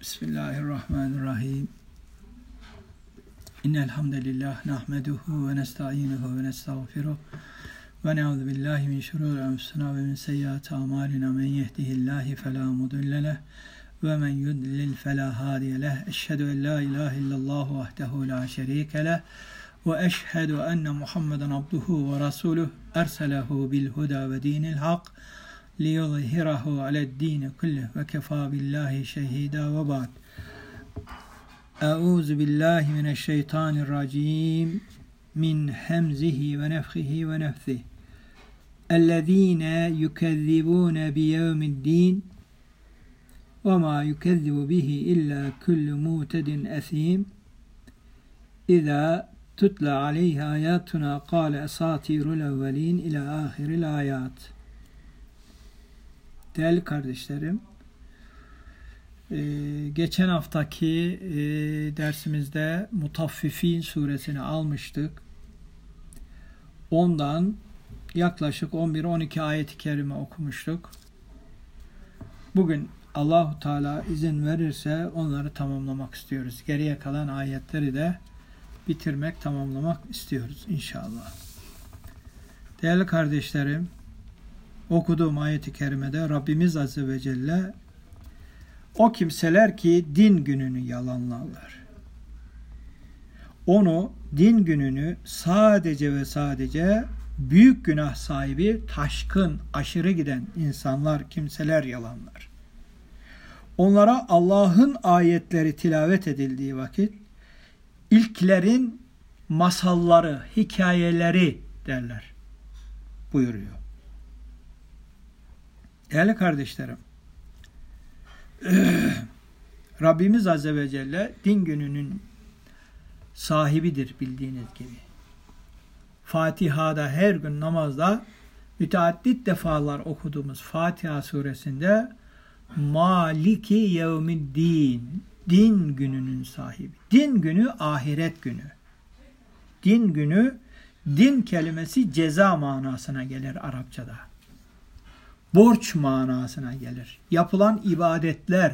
Bismillahirrahmanirrahim. İnnel hamdelellah nahmeduhu ve nestainuhu ve nestağfiruh ve na'udzu billahi min şururi enfusina ve min seyyiati amalina. Men yehdihillahu fela mudille leh ve men yudlil fela hadiye leh. Eşhedü en la ilahe illallah vahdehu la şerike leh ve eşhedü enne Muhammeden abduhu ve rasuluh erselehu bil huda ve dinil hak liyuzhirahu ale'd-din kullih ve kefâ billahi şehîdâ ve ba'd. Euzu billahi mineşşeytanirracim. Min hemzihi ve nefhihi ve nefsihi. Ellezîne yukezzibûne biyevmiddîn ve mâ yukezzibu bihi illâ kullu mu'tedin esîm. İzâ tutla aleyhi âyâtunâ qâle esâtirul evvelîn ilâ âhiril âyât. Değerli kardeşlerim, geçen haftaki dersimizde Mutaffifin suresini almıştık. Ondan yaklaşık 11-12 ayet-i kerime okumuştuk. Bugün Allahu Teala izin verirse onları tamamlamak istiyoruz. Geriye kalan ayetleri de bitirmek, tamamlamak istiyoruz inşallah. Değerli kardeşlerim, okuduğum ayet-i kerimede Rabbimiz Azze ve Celle o kimseler ki din gününü yalanlarlar. Onu, din gününü sadece ve sadece büyük günah sahibi, taşkın, aşırı giden insanlar, kimseler yalanlar. Onlara Allah'ın ayetleri tilavet edildiği vakit ilklerin masalları, hikayeleri derler buyuruyor. Değerli kardeşlerim, Rabbimiz Azze ve Celle din gününün sahibidir bildiğiniz gibi. Fatiha'da her gün namazda müteaddit defalar okuduğumuz Fatiha suresinde Maliki yevmiddin, din gününün sahibi. Din günü ahiret günü. Din günü, din kelimesi ceza manasına gelir Arapçada. Borç manasına gelir. Yapılan ibadetler,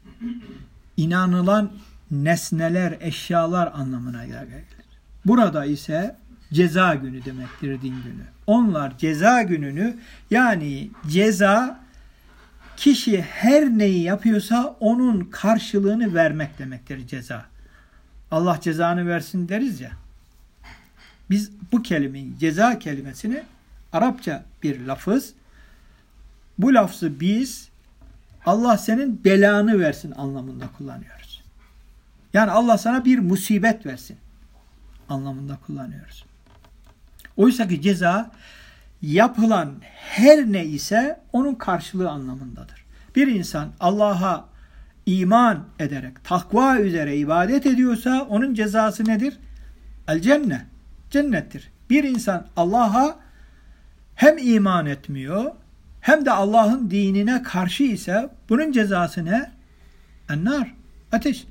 inanılan nesneler, eşyalar anlamına gelir. Burada ise ceza günü demektir din günü. Onlar ceza gününü, yani ceza, kişi her neyi yapıyorsa onun karşılığını vermek demektir ceza. Allah cezanı versin deriz ya. Biz bu kelimeyi, ceza kelimesini, Arapça bir lafız. Bu lafzı biz Allah senin belanı versin anlamında kullanıyoruz. Yani Allah sana bir musibet versin anlamında kullanıyoruz. Oysa ki ceza yapılan her ne ise onun karşılığı anlamındadır. Bir insan Allah'a iman ederek takva üzere ibadet ediyorsa onun cezası nedir? El cennet. Cennettir. Bir insan Allah'a hem iman etmiyor hem de Allah'ın dinine karşı ise bunun cezası ne? Ennar. Ateş.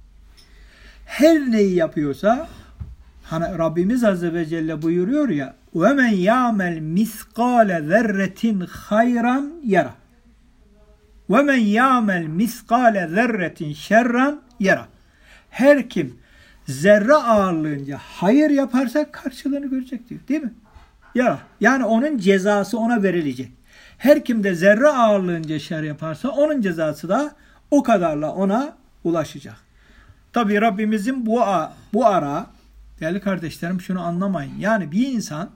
Her neyi yapıyorsa hani Rabbimiz Azze ve Celle buyuruyor ya وَمَنْ يَعْمَلْ مِثْقَالَ ذَرَّةٍ خَيْرًا يَرَى وَمَنْ يَعْمَلْ مِثْقَالَ ذَرَّةٍ شَرًّا يَرَى. Her kim zerre ağırlığınca hayır yaparsa karşılığını görecek diyor. Değil mi? Ya, yani onun cezası ona verilecek. Her kim de zerre ağırlığınca şer yaparsa onun cezası da o kadarla ona ulaşacak. Tabi Rabbimizin bu ara değerli kardeşlerim şunu anlamayın. Yani bir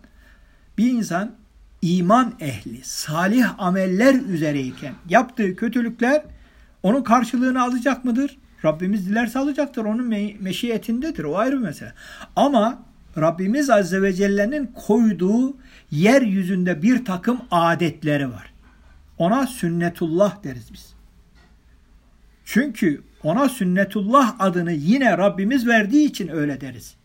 insan iman ehli, salih ameller üzereyken yaptığı kötülükler onun karşılığını alacak mıdır? Rabbimiz dilerse alacaktır. Onun meşiyetindedir. O ayrı bir mesele. Ama Rabbimiz Azze ve Celle'nin koyduğu yeryüzünde bir takım adetleri var. Ona sünnetullah deriz biz. Çünkü ona sünnetullah adını yine Rabbimiz verdiği için öyle deriz.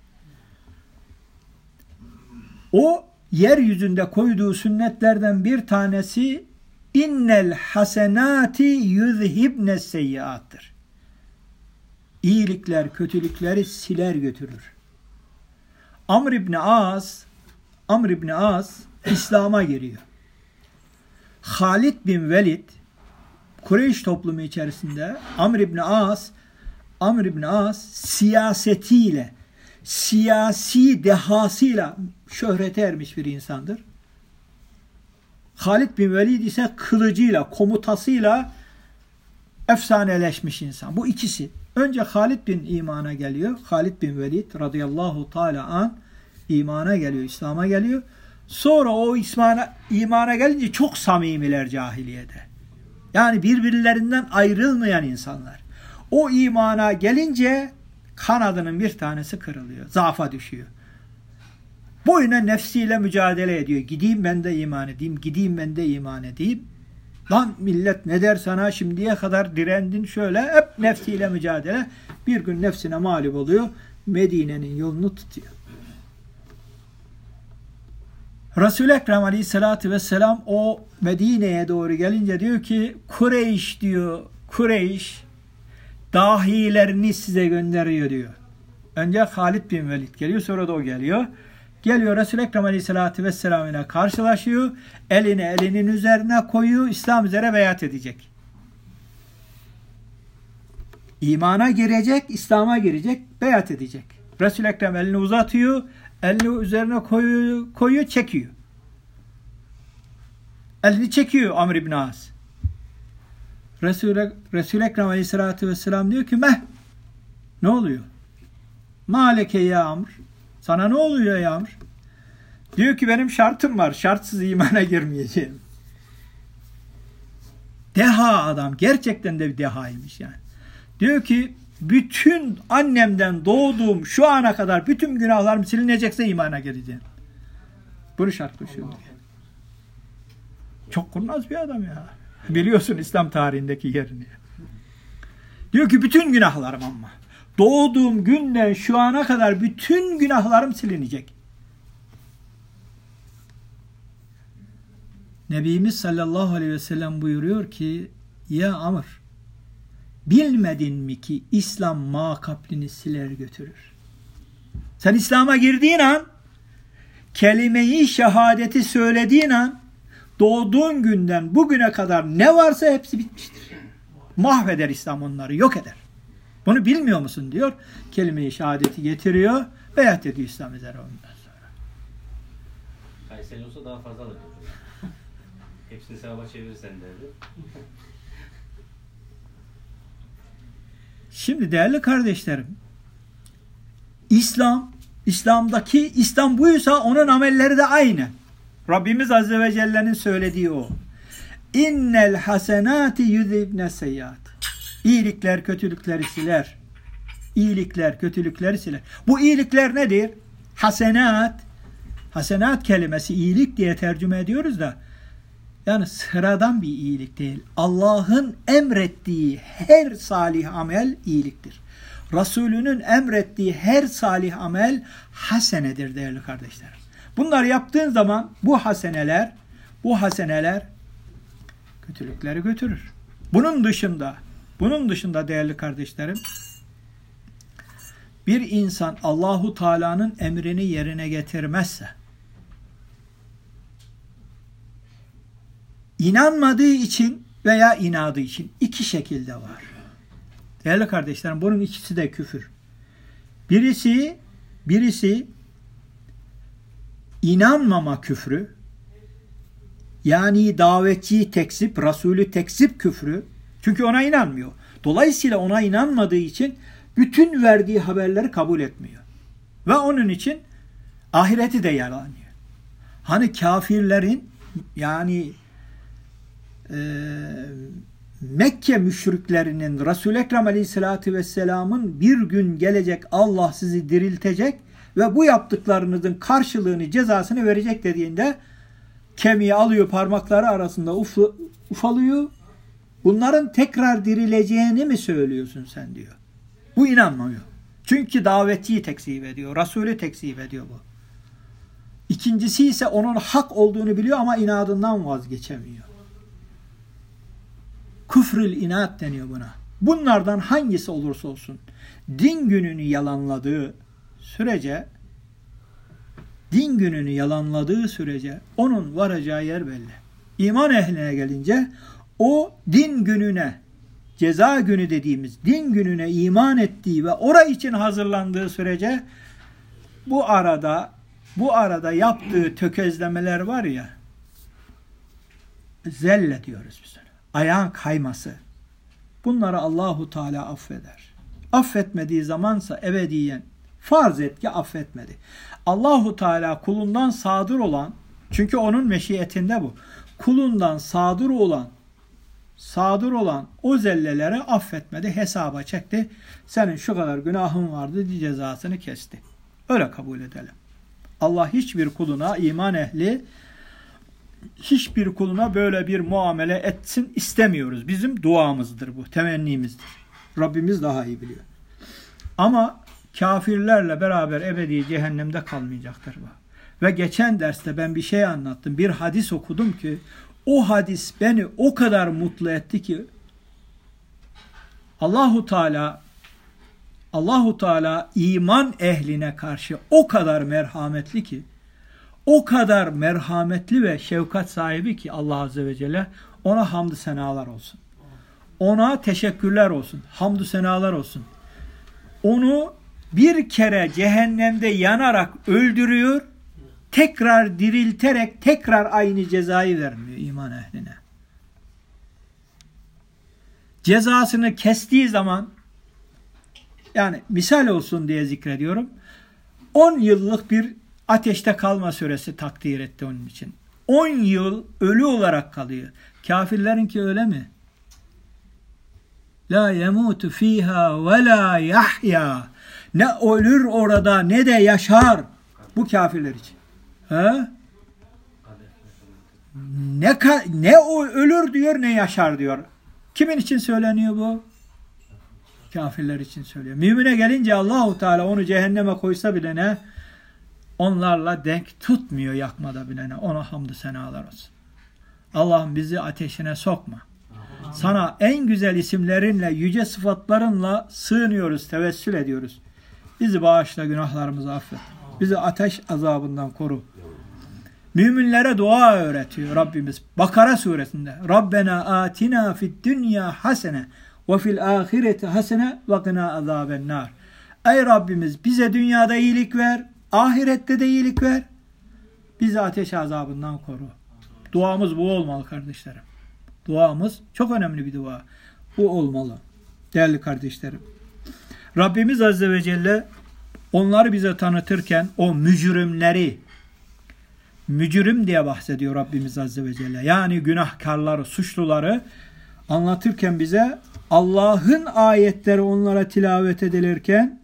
O yeryüzünde koyduğu sünnetlerden bir tanesi innel hasenati yuzhibne seyyiattır. İyilikler kötülükleri siler götürür. Amr İbni As İslam'a giriyor. Halid bin Velid Kureyş toplumu içerisinde Amr ibn As siyasetiyle, siyasi dehasıyla şöhrete ermiş bir insandır. Halid bin Velid ise kılıcıyla, komutasıyla efsaneleşmiş insan. Bu ikisi. Önce Halid bin imana geliyor. Halid bin Velid radıyallahu teala an imana geliyor, İslam'a geliyor. Sonra o imana gelince çok samimiler cahiliyede. Yani birbirlerinden ayrılmayan insanlar. O imana gelince kanadının bir tanesi kırılıyor. Zaafa düşüyor. Boyuna nefsiyle mücadele ediyor. Gideyim ben de iman edeyim. Gideyim ben de iman edeyim. Lan millet ne der sana, şimdiye kadar direndin şöyle, hep nefsiyle mücadele. Bir gün nefsine mağlup oluyor. Medine'nin yolunu tutuyor. Resul-i Ekrem Aleyhisselatü Vesselam o Medine'ye doğru gelince diyor ki Kureyş diyor, Kureyş dahilerini size gönderiyor diyor. Önce Halid bin Velid geliyor, sonra da o geliyor. Geliyor Resul-i Ekrem Aleyhisselatü Vesselam ile karşılaşıyor. Elini elinin üzerine koyuyor. İslam üzere beyat edecek. İmana girecek, İslam'a girecek, beyat edecek. Resul-i Ekrem elini uzatıyor. Elini üzerine koyuyor, çekiyor. Elini çekiyor Amr ibn As. Resul-i Ekrem Aleyhisselatü Vesselam diyor ki ne oluyor? Maleke ya Amr. Sana ne oluyor ya Amr? Diyor ki benim şartım var. Şartsız imana girmeyeceğim. Deha adam. Gerçekten de bir dehaymış yani. Diyor ki bütün annemden doğduğum şu ana kadar bütün günahlarım silinecekse imana gireceğim. Bunu şart koşuyor. Çok kurnaz bir adam ya. Biliyorsun İslam tarihindeki yerini. Diyor ki bütün günahlarım ama. Doğduğum günden şu ana kadar bütün günahlarım silinecek. Nebimiz sallallahu aleyhi ve sellem buyuruyor ki ya Amr, bilmedin mi ki İslam makaplini siler götürür. Sen İslam'a girdiğin an, kelime-i şehadeti söylediğin an, doğduğun günden bugüne kadar ne varsa hepsi bitmiştir. Mahveder İslam onları, yok eder. Bunu bilmiyor musun diyor. Kelime-i şehadeti getiriyor, beyat ediyor İslam üzere ondan sonra. Kayseri olsa daha fazla alır. Hepsini sevaba çevirirsen derdi. Şimdi değerli kardeşlerim, İslam buysa onun amelleri de aynı. Rabbimiz Azze ve Celle'nin söylediği o. İnnel hasenati yuzibne seyyiat. İyilikler kötülükleri siler. İyilikler kötülükleri siler. Bu iyilikler nedir? Hasenat. Hasenat kelimesi iyilik diye tercüme ediyoruz da yani sıradan bir iyilik değil. Allah'ın emrettiği her salih amel iyiliktir. Resulünün emrettiği her salih amel hasenedir değerli kardeşlerim. Bunları yaptığın zaman bu haseneler kötülükleri götürür. Bunun dışında değerli kardeşlerim, bir insan Allahu Teala'nın emrini yerine getirmezse, İnanmadığı için veya inadı için iki şekilde var. Değerli kardeşlerim, bunun ikisi de küfür. Birisi inanmama küfrü, yani davetçiyi tekzip, Resulü tekzip küfrü. Çünkü ona inanmıyor. Dolayısıyla ona inanmadığı için bütün verdiği haberleri kabul etmiyor. Ve onun için ahireti de yalanlıyor. Hani kafirlerin yani Mekke müşriklerinin Resul-i Ekrem Aleyhisselatü Vesselam'ın bir gün gelecek Allah sizi diriltecek ve bu yaptıklarınızın karşılığını, cezasını verecek dediğinde kemiği alıyor, parmakları arasında ufalıyor. Bunların tekrar dirileceğini mi söylüyorsun sen diyor. Bu inanmıyor. Çünkü davetçiyi tekzip ediyor. Resulü tekzip ediyor bu. İkincisi ise onun hak olduğunu biliyor ama inadından vazgeçemiyor. Küfrül inat deniyor buna. Bunlardan hangisi olursa olsun din gününü yalanladığı sürece onun varacağı yer belli. İman ehline gelince o din gününe, ceza günü dediğimiz din gününe iman ettiği ve orası için hazırlandığı sürece bu arada yaptığı tökezlemeler var ya, zelle diyoruz biz ona. Ayağın kayması. Bunları Allahu Teala affeder. Affetmediği zamansa ebediyen farz et ki affetmedi. Allahu Teala kulundan sadır olan, çünkü onun meşiyetinde bu. Kulundan sadır olan o zelleleri affetmedi, hesaba çekti. Senin şu kadar günahın vardı, cezasını kesti. Öyle kabul edelim. Allah hiçbir kuluna, iman ehli hiçbir kuluna böyle bir muamele etsin istemiyoruz. Bizim duamızdır bu, temennimizdir. Rabbimiz daha iyi biliyor. Ama kafirlerle beraber ebedi cehennemde kalmayacaktır bu. Ve geçen derste ben bir şey anlattım. Bir hadis okudum ki o hadis beni o kadar mutlu etti ki Allahu Teala iman ehline karşı o kadar merhametli ki, o kadar merhametli ve şefkat sahibi ki Allah Azze ve Celle, ona hamdü senalar olsun. Ona teşekkürler olsun. Hamdü senalar olsun. Onu bir kere cehennemde yanarak öldürüyor, tekrar dirilterek tekrar aynı cezayı vermiyor iman ehline. Cezasını kestiği zaman, yani misal olsun diye zikrediyorum, 10 yıllık bir ateşte kalma süresi takdir etti onun için. 10 yıl ölü olarak kalıyor. Kafirlerinki öyle mi? La yemutu fiha ve la yahya. Ne ölür orada ne de yaşar. Bu kafirler için. He? Ne o ölür diyor ne yaşar diyor. Kimin için söyleniyor bu? Kafirler için söylüyor. Mümine gelince Allahu Teala onu cehenneme koysa bile ne? Onlarla denk tutmuyor yakmada bile ne? Ona hamdü senalar olsun. Allah'ım bizi ateşine sokma. Sana en güzel isimlerinle, yüce sıfatlarınla sığınıyoruz, tevessül ediyoruz. Bizi bağışla, günahlarımızı affet. Bizi ateş azabından koru. Müminlere dua öğretiyor Rabbimiz. Bakara suresinde. Rabbena atina fid dünya hasene ve fil ahireti hasene ve qina azabennar. Ey Rabbimiz bize dünyada iyilik ver, ahirette de iyilik ver. Bizi ateş azabından koru. Duamız bu olmalı kardeşlerim. Duamız çok önemli bir dua. Bu olmalı. Değerli kardeşlerim. Rabbimiz Azze ve Celle onları bize tanıtırken o mücrim diye bahsediyor Rabbimiz Azze ve Celle. Yani günahkarları, suçluları anlatırken bize Allah'ın ayetleri onlara tilavet edilirken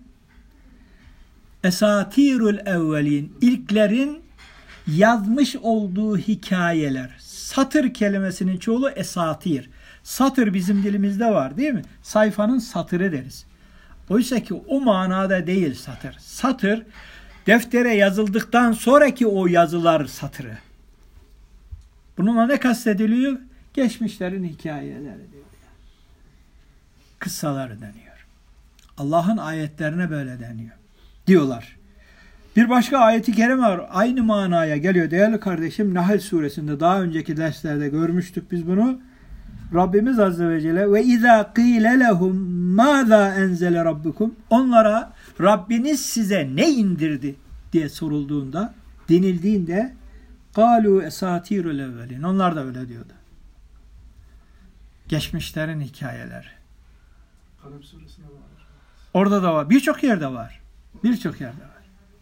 esatirul evvelin, ilklerin yazmış olduğu hikayeler. Satır kelimesinin çoğulu esatir. Satır bizim dilimizde var değil mi? Sayfanın satırı deriz. Oysa ki o manada değil satır. Satır deftere yazıldıktan sonraki o yazılar satırı. Bununla ne kastediliyor? Geçmişlerin hikayeleri diyor. Kıssaları deniyor. Allah'ın ayetlerine böyle deniyor. Diyorlar. Bir başka ayeti kerime var. Aynı manaya geliyor. Değerli kardeşim Nahl suresinde daha önceki derslerde görmüştük biz bunu. Rabbimiz Azze ve Celle ve izâ qîle lehum mâzâ enzele rabbukum. Onlara Rabbiniz size ne indirdi diye sorulduğunda, denildiğinde قَالُوا اَسَاتِيرُ الْاَوَّلِينَ. Onlar da öyle diyordu. Geçmişlerin hikayeleri. Kalem suresinde var. Orada da var. Birçok yerde var. Birçok yerde var.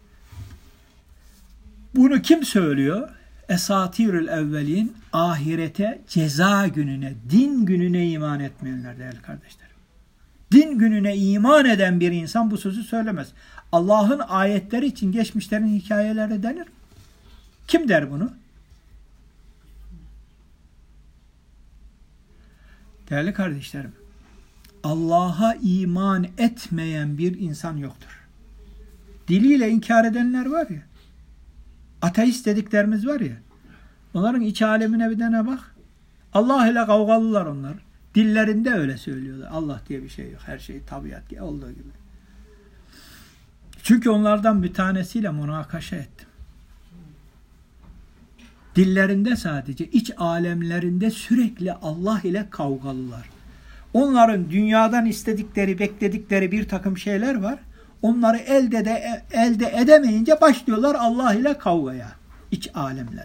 Bunu kim söylüyor? Esatirül evvelin, ahirete, ceza gününe, din gününe iman etmeyenler değerli kardeşler. Din gününe iman eden bir insan bu sözü söylemez. Allah'ın ayetleri için geçmişlerin hikayeleri denir. Kim der bunu? Değerli kardeşlerim, Allah'a iman etmeyen bir insan yoktur. Diliyle inkar edenler var ya, ateist dediklerimiz var ya, onların iç alemine bir tane bak. Allah ile kavgalılar onlar. Dillerinde öyle söylüyorlar. Allah diye bir şey yok. Her şey tabiat olduğu gibi. Çünkü onlardan bir tanesiyle münakaşa ettim. Dillerinde sadece, iç alemlerinde sürekli Allah ile kavgalılar. Onların dünyadan istedikleri, bekledikleri bir takım şeyler var. Onları elde edemeyince başlıyorlar Allah ile kavgaya. İç alemleri.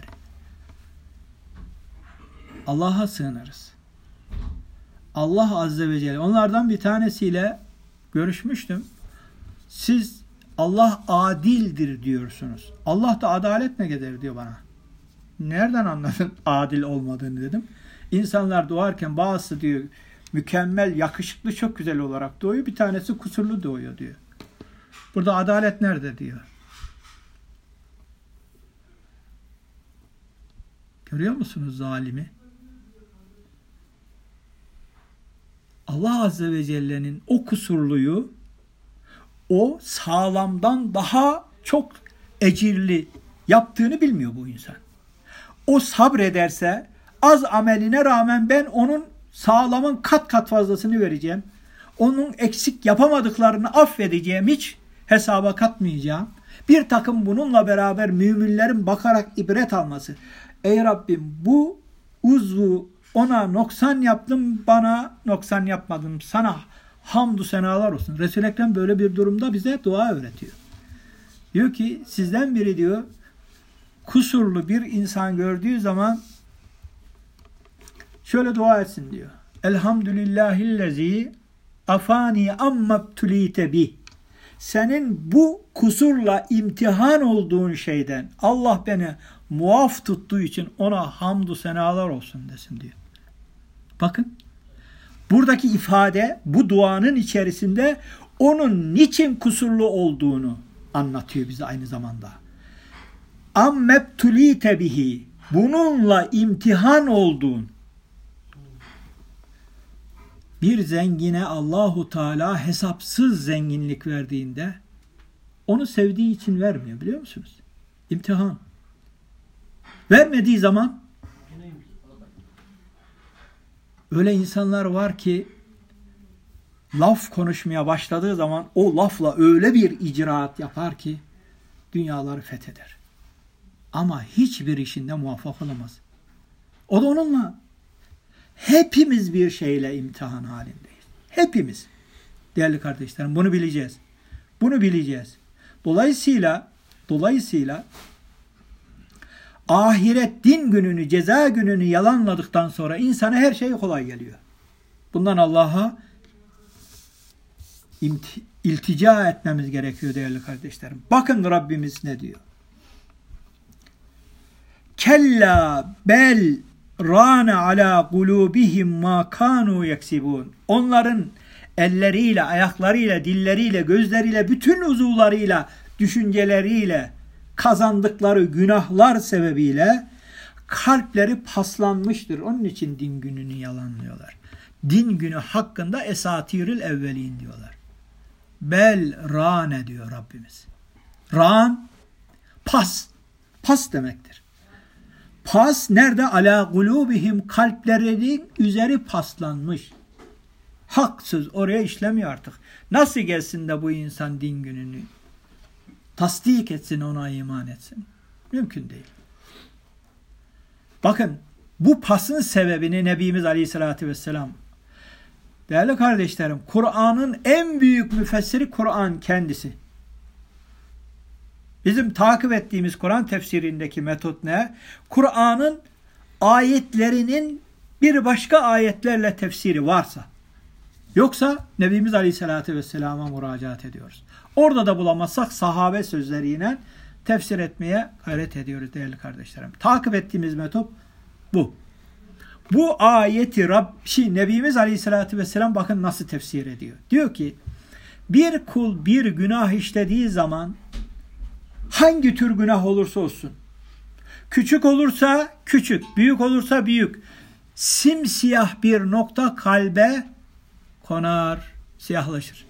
Allah'a sığınırız. Allah Azze ve Celle. Onlardan bir tanesiyle görüşmüştüm. Siz Allah adildir diyorsunuz. Allah da adalet ne kadar diyor bana. Nereden anladın adil olmadığını dedim. İnsanlar doğarken bazısı diyor mükemmel, yakışıklı, çok güzel olarak doğuyor. Bir tanesi kusurlu doğuyor diyor. Burada adalet nerede diyor. Görüyor musunuz zalimi? Allah Azze ve Celle'nin o kusurluyu o sağlamdan daha çok ecirli yaptığını bilmiyor bu insan. O sabrederse az ameline rağmen ben onun sağlamın kat kat fazlasını vereceğim. Onun eksik yapamadıklarını affedeceğim. Hiç hesaba katmayacağım. Bir takım bununla beraber müminlerin bakarak ibret alması. Ey Rabbim bu uzvu ona noksan yaptım, bana noksan yapmadım. Sana hamdü senalar olsun. Resul-i Ekrem böyle bir durumda bize dua öğretiyor. Diyor ki sizden biri diyor kusurlu bir insan gördüğü zaman şöyle dua etsin diyor. Elhamdülillahillezî afani ammabtulite bih. Senin bu kusurla imtihan olduğun şeyden Allah beni muaf tuttuğu için ona hamdü senalar olsun desin diyor. Bakın buradaki ifade bu duanın içerisinde onun niçin kusurlu olduğunu anlatıyor bize aynı zamanda. Ammebtulite bihi. Bununla imtihan olduğun. Bir zengine Allahu Teala hesapsız zenginlik verdiğinde onu sevdiği için vermiyor, biliyor musunuz? İmtihan. Vermediği zaman öyle insanlar var ki laf konuşmaya başladığı zaman o lafla öyle bir icraat yapar ki dünyaları fetheder. Ama hiçbir işinde muvaffak olamaz. O da onunla. Hepimiz bir şeyle imtihan halindeyiz. Hepimiz. Değerli kardeşlerim bunu bileceğiz. Bunu bileceğiz. Dolayısıyla ahiret din gününü, ceza gününü yalanladıktan sonra insana her şey kolay geliyor. Bundan Allah'a iltica etmemiz gerekiyor değerli kardeşlerim. Bakın Rabbimiz ne diyor? Kella bel râne alâ kulûbihim mâ kânû yeksibûn. Onların elleriyle, ayaklarıyla, dilleriyle, gözleriyle, bütün uzuvlarıyla, düşünceleriyle kazandıkları günahlar sebebiyle kalpleri paslanmıştır. Onun için din gününü yalanlıyorlar. Din günü hakkında esatirül evvelin diyorlar. Bel râne diyor Rabbimiz. Rân, pas. Pas demektir. Pas nerede? Alâ kulûbihim, kalplerinin üzeri paslanmış. Haksız oraya işlemiyor artık. Nasıl gelsin de bu insan din gününü tasdik etsin, ona iman etsin? Mümkün değil. Bakın bu pasın sebebini Nebimiz Aleyhisselatü Vesselam, değerli kardeşlerim, Kur'an'ın en büyük müfessiri Kur'an kendisi. Bizim takip ettiğimiz Kur'an tefsirindeki metot ne? Kur'an'ın ayetlerinin bir başka ayetlerle tefsiri varsa, yoksa Nebimiz Aleyhisselatü Vesselam'a müracaat ediyoruz. Orada da bulamazsak sahabe sözleriyle tefsir etmeye gayret ediyoruz değerli kardeşlerim. Takip ettiğimiz metot bu. Bu ayeti Nebimiz Aleyhisselatü Vesselam bakın nasıl tefsir ediyor. Diyor ki bir kul bir günah işlediği zaman hangi tür günah olursa olsun, küçük olursa küçük, büyük olursa büyük, simsiyah bir nokta kalbe konar, siyahlaşır.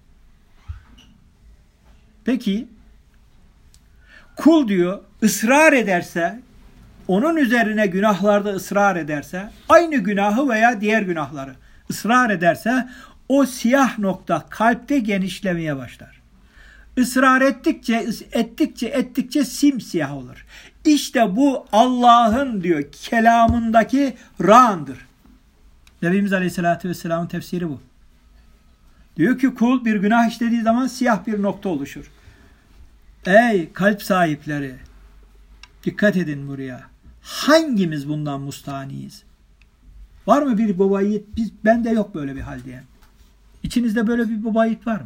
Peki kul diyor ısrar ederse, onun üzerine günahlarda ısrar ederse, aynı günahı veya diğer günahları ısrar ederse o siyah nokta kalpte genişlemeye başlar. Israr ettikçe simsiyah olur. İşte bu Allah'ın diyor kelamındaki ra'ndır. Nebimiz Aleyhisselatü Vesselam'ın tefsiri bu. Diyor ki kul bir günah işlediği zaman siyah bir nokta oluşur. Ey kalp sahipleri, dikkat edin buraya. Hangimiz bundan mustaniyiz? Var mı bir baba yiğit? Bende yok böyle bir hal diyen. İçinizde böyle bir baba yiğit var mı?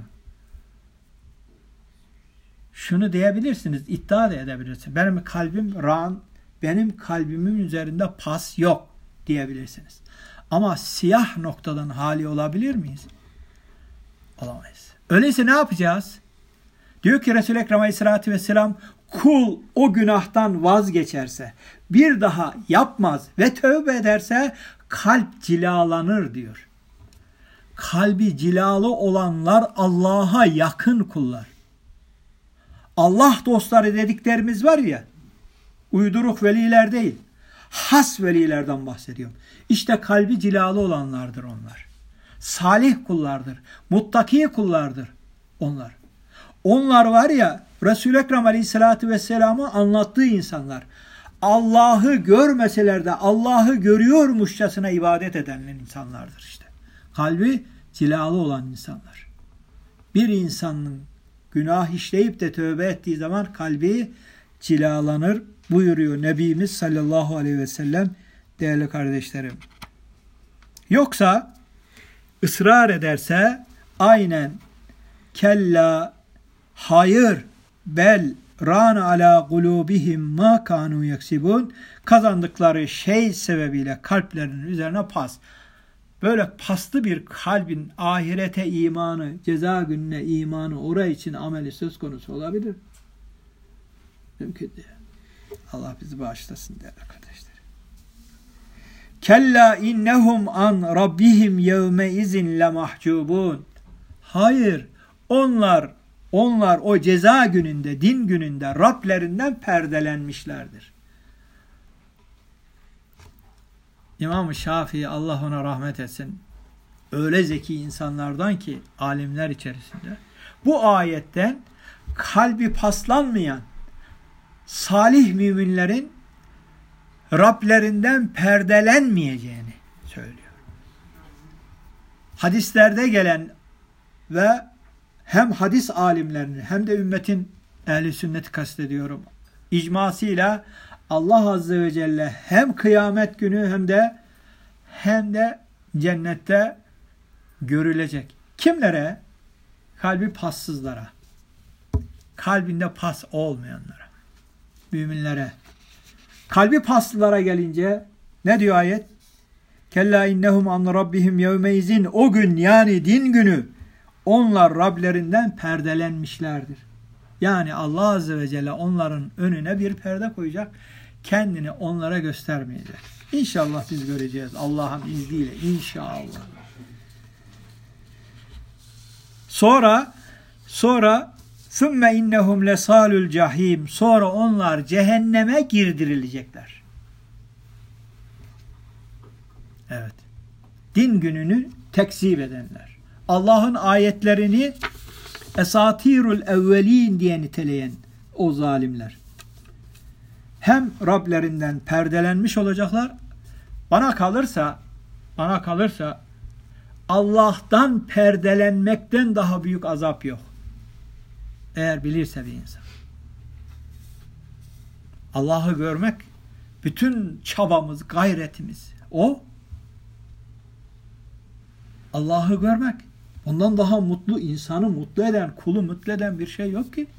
Şunu diyebilirsiniz, iddia da edebilirsiniz. Benim kalbimin üzerinde pas yok diyebilirsiniz. Ama siyah noktadan hali olabilir miyiz? Olamayız. Öyleyse ne yapacağız? Diyor ki Resul-i Ekrem Aleyhisselatü Vesselam, kul o günahtan vazgeçerse, bir daha yapmaz ve tövbe ederse kalp cilalanır diyor. Kalbi cilalı olanlar Allah'a yakın kullar. Allah dostları dediklerimiz var ya, uyduruk veliler değil, has velilerden bahsediyorum. İşte kalbi cilalı olanlardır onlar. Salih kullardır, muttaki kullardır onlar. Onlar var ya, Resul-i Ekrem Aleyhisselatü Vesselam'ı anlattığı insanlar. Allah'ı görmeseler de Allah'ı görüyormuşçasına ibadet eden insanlardır işte. Kalbi cilalı olan insanlar. Bir insanın günah işleyip de tövbe ettiği zaman kalbi cilalanır buyuruyor Nebimiz sallallahu aleyhi ve sellem, değerli kardeşlerim. Yoksa ısrar ederse aynen kella, hayır, bel rana ala kulubihim ma kanu yaksibun, kazandıkları şey sebebiyle kalplerinin üzerine pas. Böyle paslı bir kalbin ahirete imanı, ceza gününe imanı, oraya için ameli söz konusu olabilir. Mümkün değil. Allah bizi bağışlasın değerli kardeşler. Kella innehum an rabbihim yevme izin le mahcubun. Hayır, onlar o ceza gününde, din gününde Rablerinden perdelenmişlerdir. İmam-ı Şafii, Allah ona rahmet etsin, öyle zeki insanlardan ki alimler içerisinde, bu ayetten kalbi paslanmayan salih müminlerin Rablerinden perdelenmeyeceğini söylüyor. Hadislerde gelen ve hem hadis alimlerinin hem de ümmetin ehli sünneti kastediyorum, icmasıyla Allah Azze ve Celle hem kıyamet günü hem de cennette görülecek. Kimlere? Kalbi passızlara. Kalbinde pas olmayanlara. Müminlere. Kalbi paslılara gelince ne diyor ayet? Kella innehum an rabbihim yevmeizin, o gün yani din günü onlar Rablerinden perdelenmişlerdir. Yani Allah Azze ve Celle onların önüne bir perde koyacak. Kendini onlara göstermeyecek. İnşallah biz göreceğiz. Allah'ın izniyle inşallah. Sonra ثُمَّ اِنَّهُمْ لَسَالُ الْجَحِيمِ, sonra onlar cehenneme girdirilecekler. Evet. Din gününü tekzip edenler. Allah'ın ayetlerini esatirul evvelin diye niteleyen o zalimler. Hem Rablerinden perdelenmiş olacaklar. Bana kalırsa Allah'tan perdelenmekten daha büyük azap yok. Eğer bilirse bir insan. Allah'ı görmek bütün çabamız, gayretimiz o. Allah'ı görmek. Ondan daha mutlu, insanı mutlu eden, kulu mutlu eden bir şey yok ki.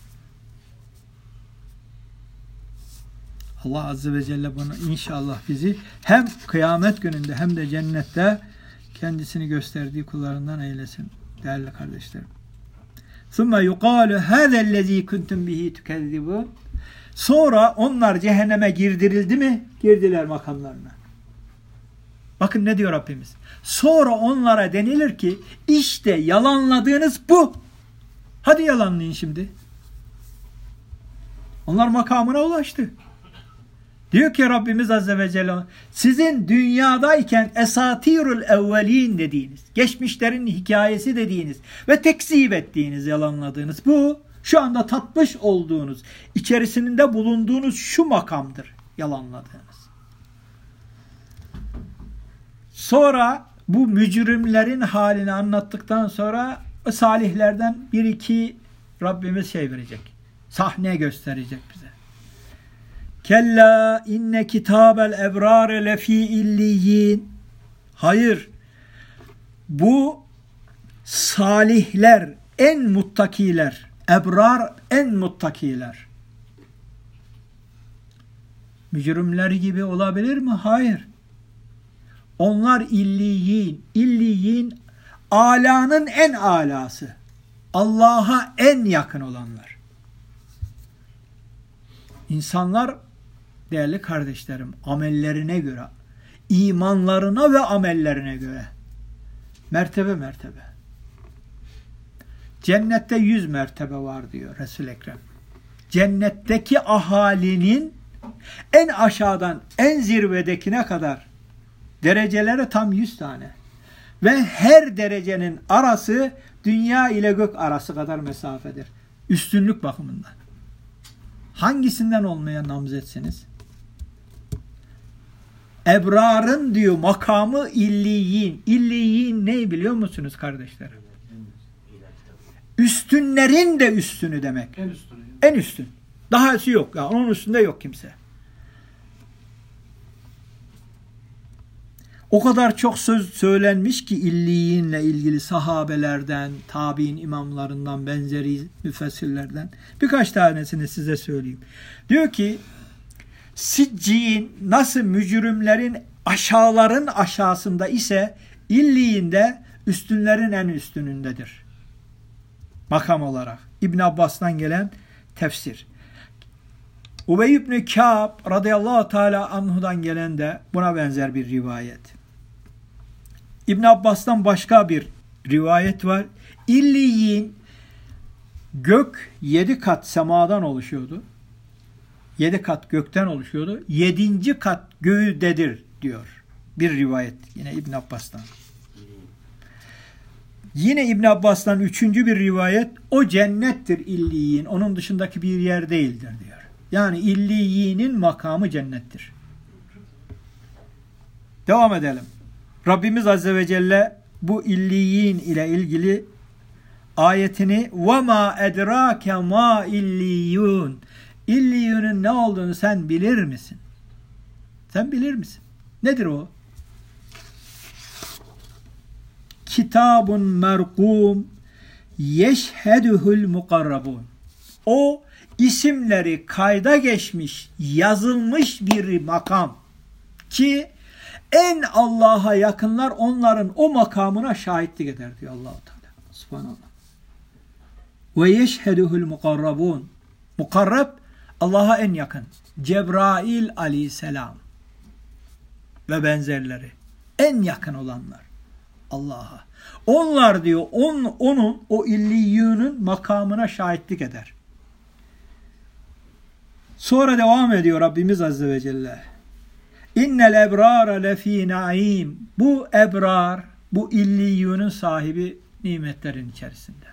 Allah Azze ve Celle bana inşallah bizi hem kıyamet gününde hem de cennette kendisini gösterdiği kullarından eylesin. Değerli kardeşlerim. ثُمَّ يُقَالُ هَذَا الَّذ۪ي كُنْتُمْ بِهِ تُكَذِّبُونَ. Sonra onlar cehenneme girdirildi mi? Girdiler makamlarına. Bakın ne diyor Rabbimiz. Sonra onlara denilir ki işte yalanladığınız bu. Hadi yalanlayın şimdi. Onlar makamına ulaştı. Diyor ki Rabbimiz Azze ve Celle, sizin dünyadayken esatirul evvelin dediğiniz, geçmişlerin hikayesi dediğiniz ve tekzip ettiğiniz, yalanladığınız bu şu anda tatmış olduğunuz, içerisinde bulunduğunuz şu makamdır yalanladığınız. Sonra bu mücrimlerin halini anlattıktan sonra salihlerden bir iki Rabbimiz verecek. Sahne gösterecek bize. Kella inne kitabel ebrare lefî illiyyin. Hayır. Bu salihler, en muttakiler, ebrar en muttakiler. Mücrimler gibi olabilir mi? Hayır. Onlar illiyyin. İlliyyin alanın en alası. Allah'a en yakın olanlar. İnsanlar, değerli kardeşlerim, amellerine göre, imanlarına ve amellerine göre mertebe mertebe. Cennette 100 mertebe var diyor Resul-i Ekrem. Cennetteki ahalinin en aşağıdan en zirvedekine kadar dereceleri tam 100 tane. Ve her derecenin arası dünya ile gök arası kadar mesafedir. Üstünlük bakımından. Hangisinden olmaya namzetsiniz? Ebrarın diyor makamı illiyin. İlliyin ne biliyor musunuz kardeşlerim? Üstünlerin de üstünü demek. En üstüne. En üstün. Dahası yok. Yani onun üstünde yok kimse. O kadar çok söz söylenmiş ki illiyinle ilgili sahabelerden, tabi'in imamlarından, benzeri müfessirlerden. Birkaç tanesini size söyleyeyim. Diyor ki Siccin nasıl mücrimlerin aşağıların aşağısında ise illiyinde üstünlerin en üstünündedir. Makam olarak. İbn Abbas'tan gelen tefsir. Ubey ibn Kâb radıyallahu teala anhudan gelen de buna benzer bir rivayet. İbn Abbas'tan başka bir rivayet var. İlliyin gök 7 kat semadan oluşuyordu. 7 kat gökten oluşuyordu. 7. kat göğüdedir diyor. Bir rivayet yine İbn Abbas'tan. Yine İbn Abbas'tan 3. bir rivayet, o cennettir illiyin. Onun dışındaki bir yer değildir diyor. Yani illiyinin makamı cennettir. Devam edelim. Rabbimiz Azze ve Celle bu illiyin ile ilgili ayetini وَمَا اَدْرَاكَ مَا اِلِّيُّونَ İlliyunun ne olduğunu sen bilir misin? Sen bilir misin? Nedir o? Kitabun merkum yeşheduhul mukarrabun. O isimleri kayda geçmiş, yazılmış bir makam ki en Allah'a yakınlar onların o makamına şahitlik eder diyor Allah-u Teala. Subhanallah. Ve yeşheduhul mukarrabun. Mukarrab Allah'a en yakın. Cebrail aleyhisselam ve benzerleri. En yakın olanlar Allah'a. Onlar diyor onun o illiyunun makamına şahitlik eder. Sonra devam ediyor Rabbimiz Azze ve Celle. İnnel ebrara lefî naim. Bu ebrar, bu illiyunun sahibi nimetlerin içerisinde.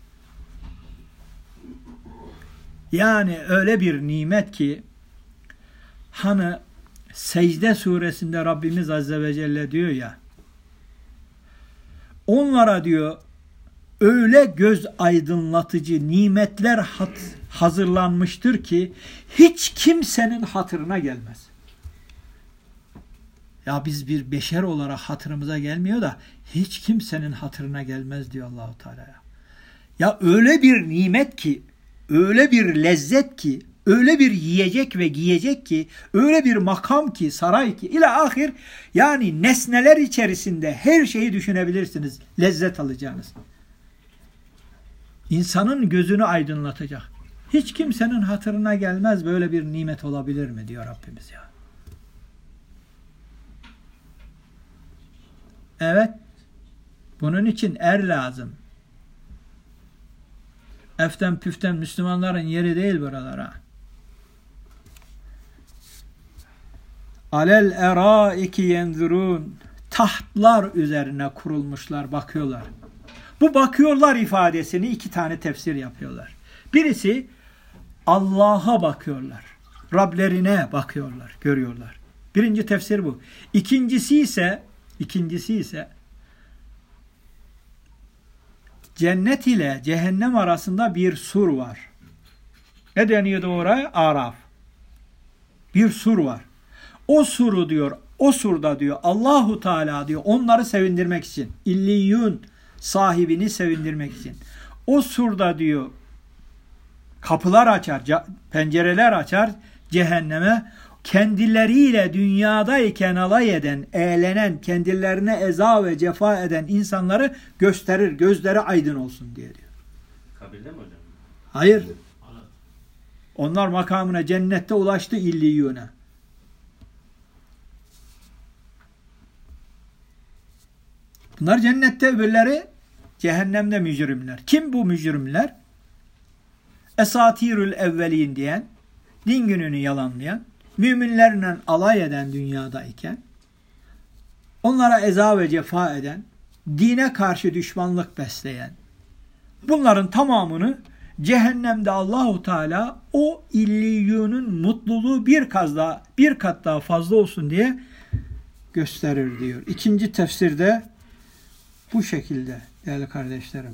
Yani öyle bir nimet ki hani Secde suresinde Rabbimiz Azze ve Celle diyor ya, onlara diyor öyle göz aydınlatıcı nimetler hazırlanmıştır ki hiç kimsenin hatırına gelmez. Ya biz bir beşer olarak hatırımıza gelmiyor da hiç kimsenin hatırına gelmez diyor Allah-u Teala. Ya öyle bir nimet ki, öyle bir lezzet ki, öyle bir yiyecek ve giyecek ki, öyle bir makam ki, saray ki, ila ahir, yani nesneler içerisinde her şeyi düşünebilirsiniz, lezzet alacağınız. İnsanın gözünü aydınlatacak. Hiç kimsenin hatırına gelmez, böyle bir nimet olabilir mi diyor Rabbimiz ya. Evet, bunun için er lazım. Eften püften Müslümanların yeri değil buralara. Alel eraiki yenzurun. Tahtlar üzerine kurulmuşlar, bakıyorlar. Bu bakıyorlar ifadesini iki tane tefsir yapıyorlar. Birisi Allah'a bakıyorlar. Rablerine bakıyorlar, görüyorlar. Birinci tefsir bu. İkincisi ise cennet ile cehennem arasında bir sur var. Ne deniyordu oraya? Araf. Bir sur var. O suru diyor, o surda diyor Allahu Teala diyor onları sevindirmek için, İlliyun sahibini sevindirmek için. O surda diyor kapılar açar, pencereler açar cehenneme. Kendileriyle dünyadayken alay eden, eğlenen, kendilerine eza ve cefa eden insanları gösterir, gözleri aydın olsun diye diyor. Kabirde mi hocam? Hayır. Onlar makamına cennette ulaştı illiyuna. Bunlar cennette, öbürleri cehennemde mücrimler. Kim bu mücrimler? Esatirül evvelin diyen, din gününü yalanlayan, müminlerle alay eden dünyadayken, onlara eza ve cefa eden, dine karşı düşmanlık besleyen, bunların tamamını cehennemde Allahu Teala o illiyunun mutluluğu bir kat daha fazla olsun diye gösterir diyor. İkinci tefsirde bu şekilde değerli kardeşlerim.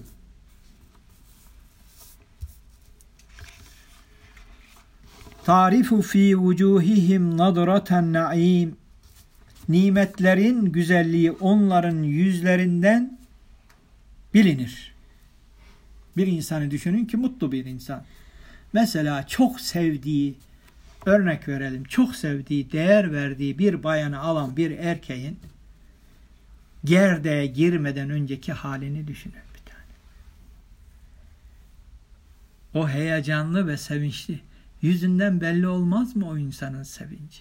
Tarifu fi vucuhihim nadraten naim. Nimetlerin güzelliği onların yüzlerinden bilinir. Bir insanı düşünün ki mutlu bir insan. Mesela çok sevdiği, örnek verelim, çok sevdiği, değer verdiği bir bayanı alan bir erkeğin gerdeğe girmeden önceki halini düşünün bir tane. O heyecanlı ve sevinçli. Yüzünden belli olmaz mı o insanın sevinci?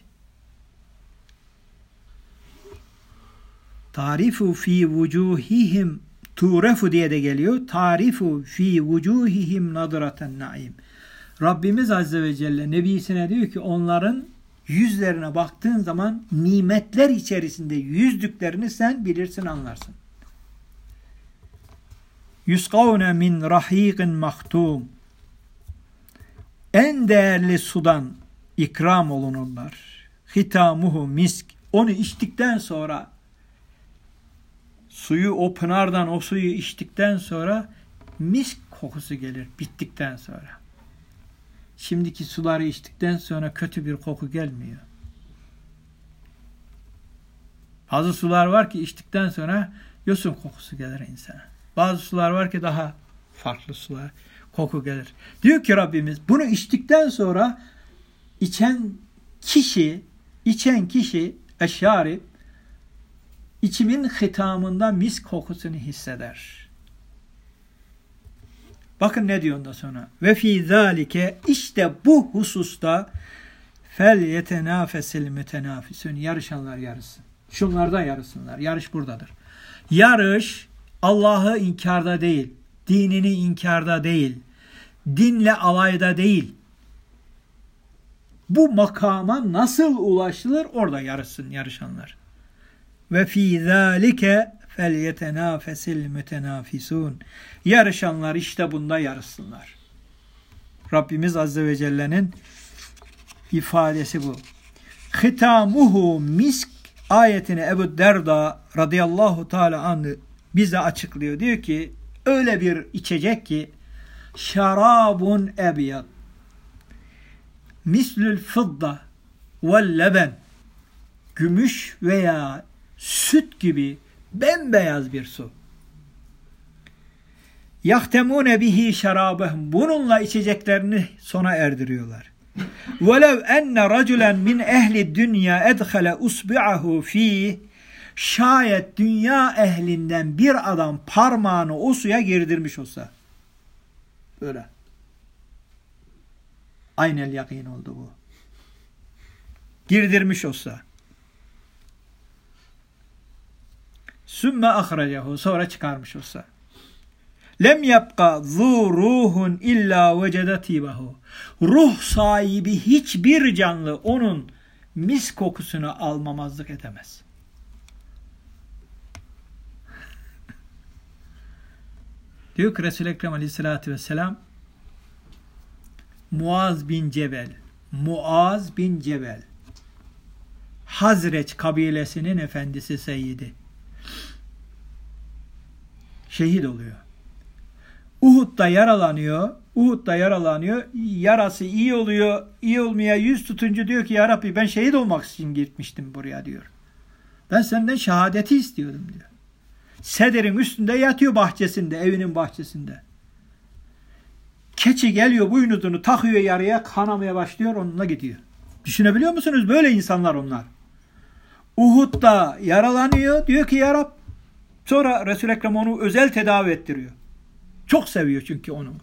Tarifu fi vucuhihim turefu diye de geliyor. Tarifu fi vucuhihim nadraten naim. Rabbimiz Azze ve Celle Nebisine diyor ki onların yüzlerine baktığın zaman nimetler içerisinde yüzdüklerini sen bilirsin, anlarsın. Yusqavne min rahiqin mahtum. En değerli sudan ikram olunurlar. Hitamuhu misk. Onu içtikten sonra o pınardan o suyu içtikten sonra misk kokusu gelir bittikten sonra. Şimdiki suları içtikten sonra kötü bir koku gelmiyor. Bazı sular var ki içtikten sonra yosun kokusu gelir insana. Bazı sular var ki daha farklı sular, koku gelir. Diyor ki Rabbimiz bunu içtikten sonra içen kişi eşşarib içimin hitamında misk kokusunu hisseder. Bakın ne diyor ondan sonra. Ve fî zâlike, işte bu hususta fel yetenâfesil mütenâfisün, yarışanlar yarışsın. Şunlarda yarışsınlar. Yarış buradadır. Yarış Allah'ı inkarda değil, dinini inkarda değil, dinle alayda değil. Bu makama nasıl ulaşılır? Orada yarışsın yarışanlar. Ve fî zâlike fel yetenâfesil mütenâfisûn. Yarışanlar işte bunda yarışsınlar. Rabbimiz Azze ve Celle'nin ifadesi bu. Hitamuhu misk ayetini Ebu Derda radıyallahu teala anhu bize açıklıyor. Diyor ki öyle bir içecek ki şarabun ebyad mislül fıdda vel leben, gümüş veya süt gibi bembeyaz bir su. Yahtemune bihi şarabehum, bununla içeceklerini sona erdiriyorlar. Velev enne raculen min ehli dünya edhale usbi'ahu fi, şayet dünya ehlinden bir adam parmağını o suya girdirmiş olsa, böyle aynel yakin oldu bu, girdirmiş olsa, sümme ahracehu, sonra çıkarmış olsa, lem yapka zu ruhun illa vecede tibahu, ruh sahibi hiçbir canlı onun mis kokusunu almamazlık edemez. Diyor ki Resul-i Ekrem Aleyhisselatü Vesselam, Muaz bin Cebel Hazreç kabilesinin efendisi, seyyidi, şehit oluyor. Uhud'da yaralanıyor. Yarası iyi oluyor. İyi olmaya yüz tutunca diyor ki, ya Rabbi, ben şehit olmak için gitmiştim buraya diyor. Ben senden şehadeti istiyordum diyor. Sederin üstünde yatıyor, bahçesinde, evinin bahçesinde. Keçi geliyor, boynuzunu takıyor yarıya, kanamaya başlıyor, onunla gidiyor. Düşünebiliyor musunuz? Böyle insanlar onlar. Uhud'da yaralanıyor, diyor ki ya Rab. Sonra Resul-i Ekrem onu özel tedavi ettiriyor. Çok seviyor çünkü onu.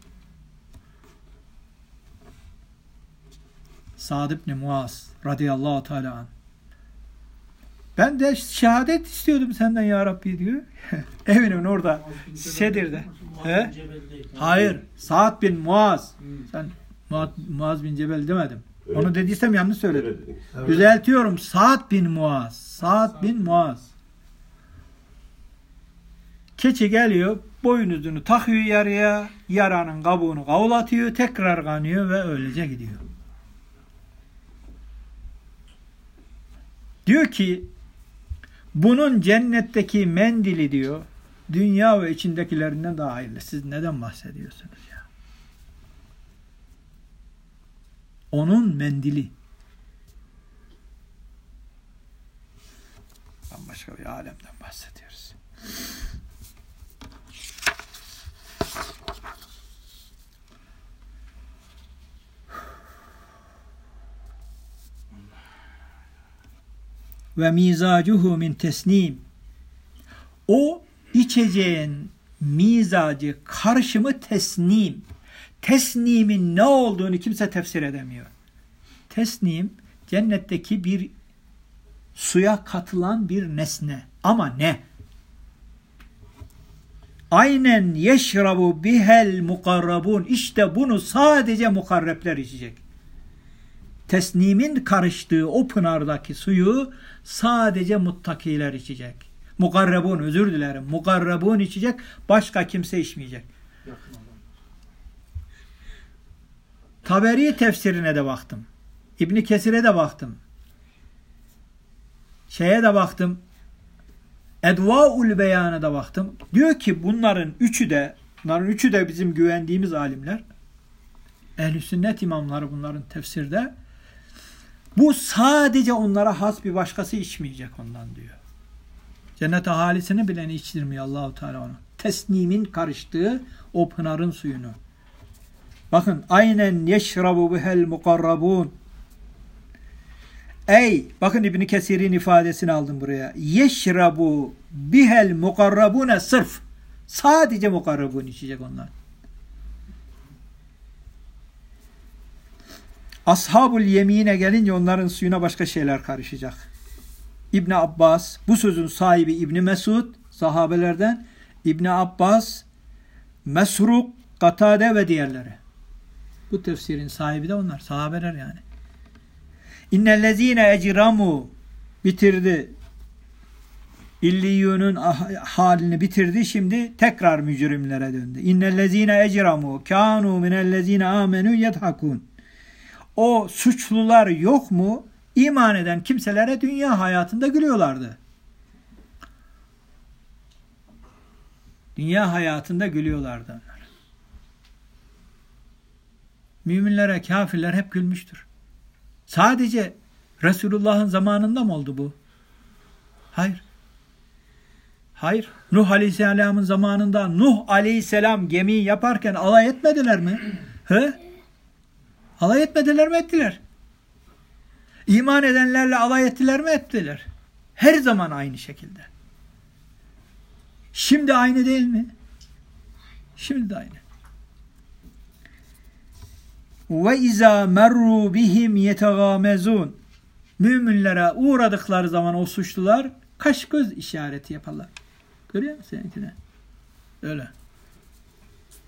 Sa'd ibn Muaz radıyallahu teala anh. Ben de şehadet istiyordum senden ya Rabbi diyor. Evinin orada, Sedir'de. Hayır. Sa'd bin Muaz. Sen Muaz bin Cebel demedim. Onu dediysem yanlış söyledim. Evet. Düzeltiyorum. Sa'd bin Muaz. Keçi geliyor, boynuzunu takıyor yarıya, yaranın kabuğunu kavlatıyor, tekrar kanıyor ve öylece gidiyor. Diyor ki, bunun cennetteki mendili diyor, dünya ve içindekilerinden daha hayırlı. Siz neden bahsediyorsunuz ya? Onun mendili. Bambaşka bir alemden bahsediyoruz. Ve mizacuhu min tesnim. O içeceğin mizacı, karışımı tesnim. Tesnimin ne olduğunu kimse tefsir edemiyor. Tesnim, cennetteki bir suya katılan bir nesne. Ama ne? Aynen yeşrabu bihel mukarrabun. İşte bunu sadece mukarrepler içecek. Tesnimin karıştığı o pınardaki suyu sadece muttakiler içecek. Mukarrabun, özür dilerim. Mukarrabun içecek, başka kimse içmeyecek. Taberi tefsirine de baktım. İbn Kesir'e de baktım. Şeye de baktım. Edvaul Beyan'a da baktım. Diyor ki bunların üçü de bizim güvendiğimiz alimler. Ehl-i sünnet imamları bunların tefsirde. Bu sadece onlara has, bir başkası içmeyecek ondan diyor. Cennet ahalisini bilen içtirmiyor Allah-u Teala onu. Tesnimin karıştığı o pınarın suyunu. Bakın, aynen yeşrabu bihel mukarrabun. Bakın İbn Kesir'in ifadesini aldım buraya. Yeşrabu bihel mukarrabune sırf. Sadece mukarrabun içecek onlar. Ashabul yemine gelince onların suyuna başka şeyler karışacak. İbn Abbas, bu sözün sahibi İbn Mesud, sahabelerden İbn Abbas, Mesruk, Katade ve diğerleri. Bu tefsirin sahibi de onlar, sahabeler yani. İnnellezine ecramu bitirdi. İlliyunun halini bitirdi. Şimdi tekrar mücrimlere döndü. İnnellezine ecramu kanu minellezine amenu yedhakun. O suçlular yok mu? İman eden kimselere dünya hayatında gülüyorlardı. Dünya hayatında gülüyorlardı onlar. Müminlere kafirler hep gülmüştür. Sadece Resulullah'ın zamanında mı oldu bu? Hayır. Nuh Aleyhisselam'ın zamanında Nuh Aleyhisselam gemiyi yaparken alay etmediler mi? Alay etmediler mi? Ettiler. İman edenlerle alay ettiler mi? Ettiler. Her zaman aynı şekilde. Şimdi aynı değil mi? Şimdi de aynı. Ve izâ merru bihim yetegâmezûn. Müminlere uğradıkları zaman o suçlular kaş göz işareti yaparlar. Görüyor musun seninkine? Öyle.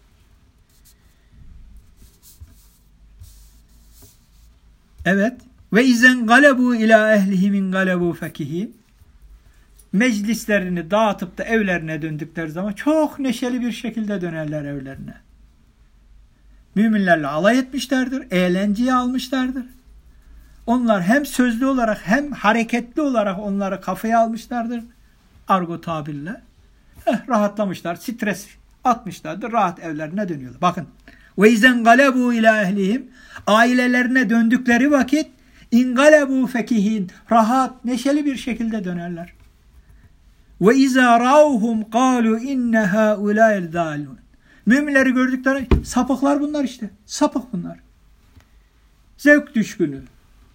Evet. Ve izen galebu ila ehlihim galebu fekihin. Meclislerini dağıtıp da evlerine döndükleri zaman çok neşeli bir şekilde dönerler evlerine. Müminlerle alay etmişlerdir, eğlenceye almışlardır. Onlar hem sözlü olarak hem hareketli olarak onları kafaya almışlardır. Argo tabirle. Rahatlamışlar, stres atmışlardır, rahat evlerine dönüyorlar. Bakın. Ve izen galebu ila ehlihim, ailelerine döndükleri vakit ingalebu fekihin, rahat, neşeli bir şekilde dönerler. Ve izâ râuhum kâlu inne hâulâil dâlûn. Müminleri gördükleri sapıklar bunlar işte. Sapık bunlar. Zevk düşkünü.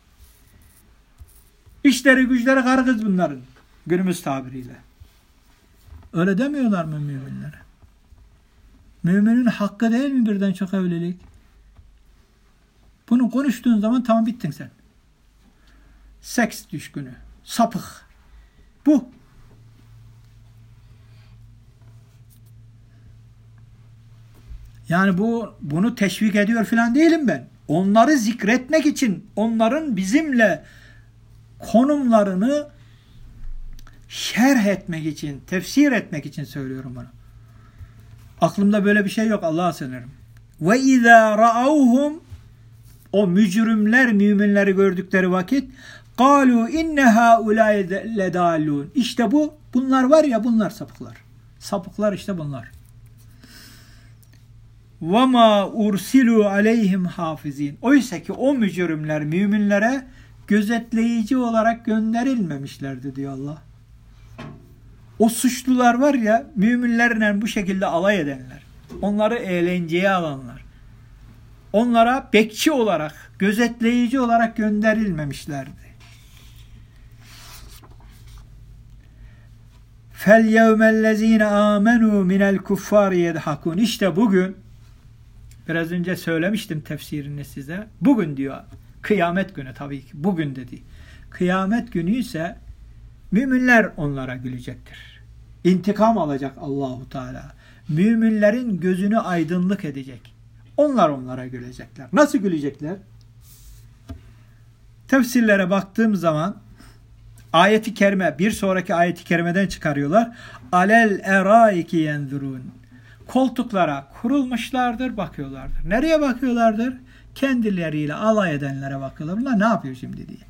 İşleri güçleri karı kız bunların. Günümüz tabiriyle. Öyle demiyorlar mı müminlere? Müminin hakkı değil mi birden çok evlilik? Bunu konuştuğun zaman tamam bittin sen. Seks düşkünü. Sapık. Bu. Yani bunu teşvik ediyor falan değilim ben. Onları zikretmek için, onların bizimle konumlarını şerh etmek için, tefsir etmek için söylüyorum bunu. Aklımda böyle bir şey yok, Allah'a sığınırım. Ve izâ ra'avhum, o mücrimler müminleri gördükleri vakit kâlû inne hâulâi ledâllûn. İşte bunlar var ya, bunlar sapıklar. Sapıklar işte bunlar. وَمَا اُرْسِلُوا عَلَيْهِمْ حَافِظِينَ. Oysa ki o mücrimler müminlere gözetleyici olarak gönderilmemişlerdi diyor Allah. O suçlular var ya, müminlerle bu şekilde alay edenler, onları eğlenceye alanlar, onlara bekçi olarak, gözetleyici olarak gönderilmemişlerdi. فَالْيَوْمَ الَّذ۪ينَ آمَنُوا مِنَ الْكُفَّارِ يَدْحَكُونَ. İşte bugün, biraz önce söylemiştim tefsirini size. Bugün diyor, kıyamet günü tabii ki. Bugün dedi. Kıyamet günü ise müminler onlara gülecektir. İntikam alacak Allahu Teala. Müminlerin gözünü aydınlık edecek. Onlar onlara gülecekler. Nasıl gülecekler? Tefsirlere baktığım zaman ayeti kerime, bir sonraki ayeti kerimeden çıkarıyorlar. Alel eraiki yenzurun. Koltuklara kurulmuşlardır, bakıyorlardır. Nereye bakıyorlardır? Kendileriyle alay edenlere bakıyorlar. Bunlar ne yapıyor şimdi diye.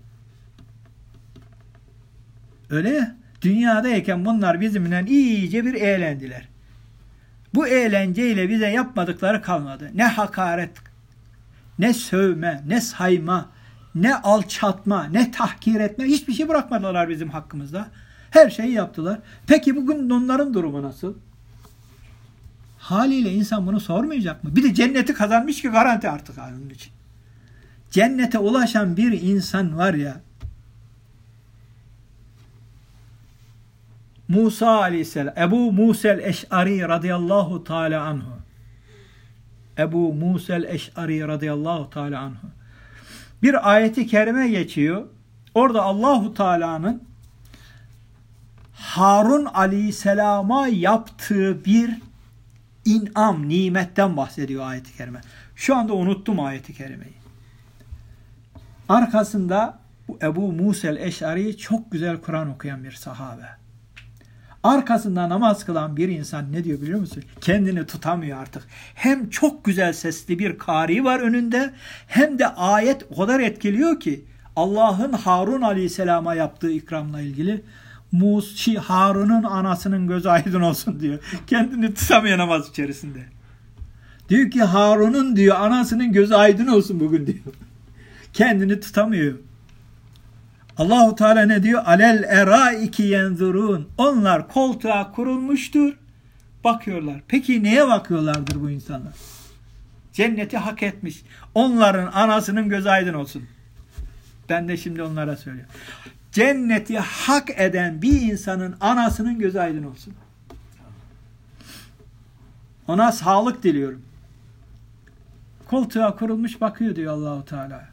Öyle ya. Dünyadayken bunlar bizimle iyice bir eğlendiler. Bu eğlenceyle bize yapmadıkları kalmadı. Ne hakaret, ne sövme, ne sayma, ne alçatma, ne tahkir etme, hiçbir şey bırakmadılar bizim hakkımızda. Her şeyi yaptılar. Peki bugün onların durumu nasıl? Haliyle insan bunu sormayacak mı? Bir de cenneti kazanmış ki garanti artık onun için. Cennete ulaşan bir insan var ya, Musa aleyhisselam, Ebu Musa'l Eş'ari radıyallahu teala anhu. Ebu Musa'l Eş'ari radıyallahu teala anhu. Bir ayeti kerime geçiyor. Orada Allahu Teala'nın Harun aleyhisselama yaptığı bir in'am, nimetten bahsediyor ayet-i kerime. Şu anda unuttum ayet-i kerimeyi. Arkasında Ebu Musa'l Eş'ari çok güzel Kur'an okuyan bir sahabe. Arkasında namaz kılan bir insan ne diyor biliyor musun? Kendini tutamıyor artık. Hem çok güzel sesli bir kari var önünde, hem de ayet o kadar etkiliyor ki Allah'ın Harun aleyhisselama yaptığı ikramla ilgili Harun'un anasının gözü aydın olsun diyor. Kendini tutamıyor namaz içerisinde. Diyor ki Harun'un diyor anasının gözü aydın olsun bugün diyor. Kendini tutamıyor. Allahu Teala ne diyor? Alel eraiki yenzurun. Onlar koltuğa kurulmuştur. Bakıyorlar. Peki neye bakıyorlardır bu insanlar? Cenneti hak etmiş. Onların anasının gözü aydın olsun. Ben de şimdi onlara söylüyorum. Cenneti hak eden bir insanın anasının gözü aydın olsun. Ona sağlık diliyorum. Koltuğa kurulmuş bakıyor diyor Allahu Teala.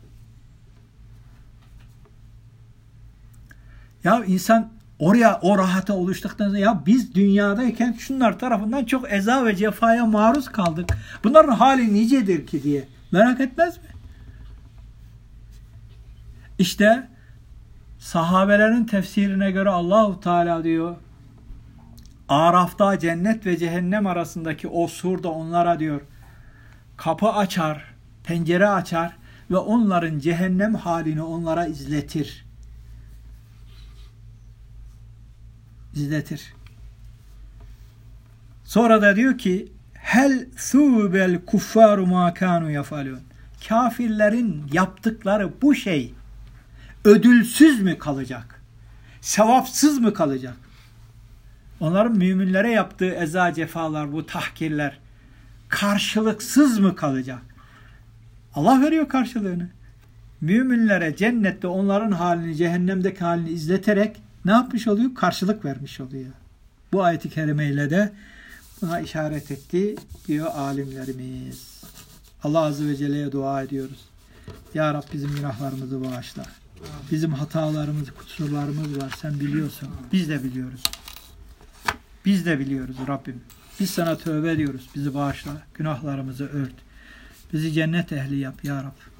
Ya insan oraya o rahata oluştuktan sonra ya biz dünyadayken şunlar tarafından çok eza ve cefaya maruz kaldık. Bunların hali nicedir ki diye merak etmez mi? İşte sahabelerin tefsirine göre Allahu Teala diyor, Araf'ta cennet ve cehennem arasındaki o surda onlara diyor kapı açar, pencere açar ve onların cehennem halini onlara izletir. İzletir. Sonra da diyor ki hel thubel kuffaru ma kanu yafalun. Kafirlerin yaptıkları bu şey ödülsüz mü kalacak? Sevapsız mı kalacak? Onların müminlere yaptığı eza cefalar, bu tahkirler karşılıksız mı kalacak? Allah veriyor karşılığını. Müminlere cennette onların halini, cehennemdeki halini izleterek ne yapmış oluyor? Karşılık vermiş oluyor. Bu ayet-i kerimeyle de buna işaret etti diyor alimlerimiz. Allah Azze ve Celle'ye dua ediyoruz. Ya Rab bizim günahlarımızı bağışla. Bizim hatalarımız, kusurlarımız var. Sen biliyorsun. Biz de biliyoruz. Biz de biliyoruz Rabbim. Biz sana tövbe ediyoruz. Bizi bağışla. Günahlarımızı ört. Bizi cennet ehli yap ya Rab.